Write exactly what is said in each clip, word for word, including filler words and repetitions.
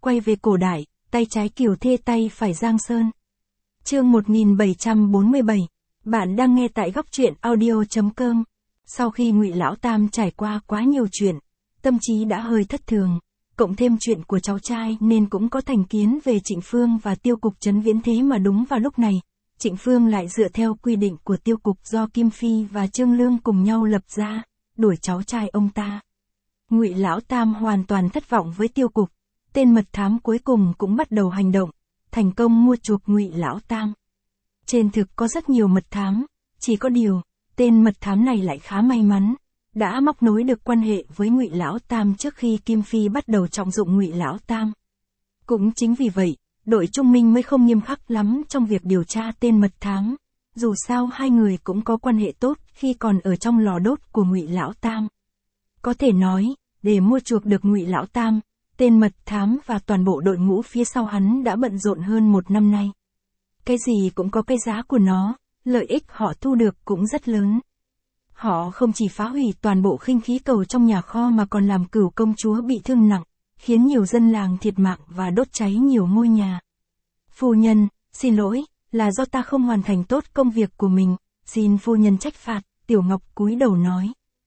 quay về cổ đại, tay trái Kiều Thê tay phải Giang Sơn. Chương một nghìn bảy trăm bốn mươi bảy. Bạn đang nghe tại góc truyện audio chấm com. Sau khi Ngụy Lão Tam trải qua quá nhiều chuyện, tâm trí đã hơi thất thường, cộng thêm chuyện của cháu trai nên cũng có thành kiến về Trịnh Phương và tiêu cục Trấn Viễn. Thế mà đúng vào lúc này, Trịnh Phương lại dựa theo quy định của tiêu cục do Kim Phi và Trương Lương cùng nhau lập ra, đuổi cháu trai ông ta. Ngụy Lão Tam hoàn toàn thất vọng với tiêu cục, tên mật thám cuối cùng cũng bắt đầu hành động, thành công mua chuộc Ngụy Lão Tam. Trên thực có rất nhiều mật thám, chỉ có điều, tên mật thám này lại khá may mắn, đã móc nối được quan hệ với Ngụy Lão Tam trước khi Kim Phi bắt đầu trọng dụng Ngụy Lão Tam. Cũng chính vì vậy, đội Trung Minh mới không nghiêm khắc lắm trong việc điều tra tên mật thám, dù sao hai người cũng có quan hệ tốt khi còn ở trong lò đốt của Ngụy Lão Tam. Có thể nói, để mua chuộc được Ngụy Lão Tam, tên mật thám và toàn bộ đội ngũ phía sau hắn đã bận rộn hơn một năm nay. Cái gì cũng có cái giá của nó, lợi ích họ thu được cũng rất lớn. Họ không chỉ phá hủy toàn bộ khinh khí cầu trong nhà kho mà còn làm Cửu công chúa bị thương nặng, khiến nhiều dân làng thiệt mạng và đốt cháy nhiều ngôi nhà. Phu nhân, xin lỗi, là do ta không hoàn thành tốt công việc của mình, xin phu nhân trách phạt, Tiểu Ngọc cúi đầu nói.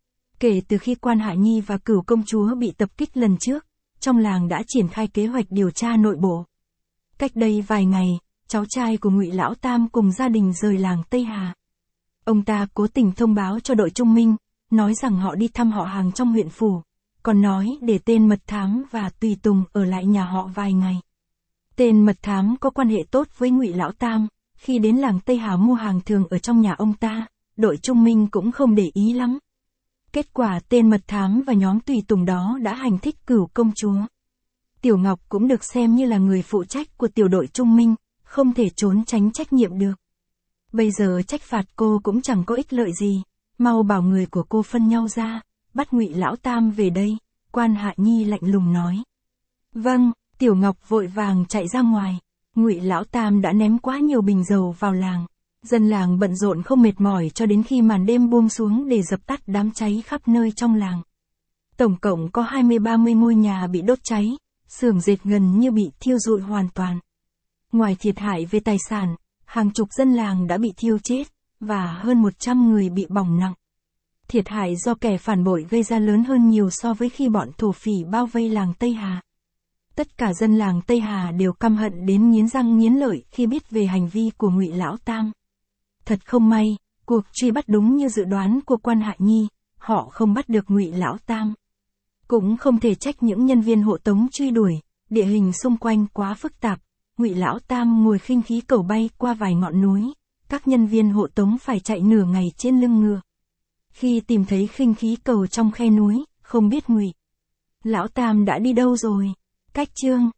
Kể từ khi Quan Hạ Nhi và Cửu công chúa bị tập kích lần trước, trong làng đã triển khai kế hoạch điều tra nội bộ. Cách đây vài ngày, cháu trai của Ngụy Lão Tam cùng gia đình rời làng Tây Hà. Ông ta cố tình thông báo cho đội Trung Minh, nói rằng họ đi thăm họ hàng trong huyện phủ, còn nói để tên mật thám và tùy tùng ở lại nhà họ vài ngày. Tên mật thám có quan hệ tốt với Ngụy Lão Tam, khi đến làng Tây Hà mua hàng thường ở trong nhà ông ta, đội Trung Minh cũng không để ý lắm. Kết quả tên mật thám và nhóm tùy tùng đó đã hành thích Cửu công chúa. Tiểu Ngọc cũng được xem như là người phụ trách của tiểu đội Trung Minh, không thể trốn tránh trách nhiệm được. Bây giờ trách phạt cô cũng chẳng có ích lợi gì, mau bảo người của cô phân nhau ra, bắt Ngụy Lão Tam về đây, Quan Hạ Nhi lạnh lùng nói. Vâng, Tiểu Ngọc vội vàng chạy ra ngoài. Ngụy Lão Tam đã ném quá nhiều bình dầu vào làng. Dân làng bận rộn không mệt mỏi cho đến khi màn đêm buông xuống để dập tắt đám cháy khắp nơi trong làng. Tổng cộng có hai mươi ba mươi ngôi nhà bị đốt cháy, xưởng dệt gần như bị thiêu rụi hoàn toàn. Ngoài thiệt hại về tài sản, hàng chục dân làng đã bị thiêu chết, và hơn một trăm người bị bỏng nặng. Thiệt hại do kẻ phản bội gây ra lớn hơn nhiều so với khi bọn thổ phỉ bao vây làng Tây Hà. Tất cả dân làng Tây Hà đều căm hận đến nghiến răng nghiến lợi khi biết về hành vi của Ngụy Lão Tam. Thật không may, cuộc truy bắt đúng như dự đoán của Quan Hạ Nhi, họ không bắt được Ngụy Lão Tam. Cũng không thể trách những nhân viên hộ tống truy đuổi, địa hình xung quanh quá phức tạp. Ngụy Lão Tam ngồi khinh khí cầu bay qua vài ngọn núi, các nhân viên hộ tống phải chạy nửa ngày trên lưng ngựa. Khi tìm thấy khinh khí cầu trong khe núi, không biết Ngụy Lão Tam đã đi đâu rồi. Cách chương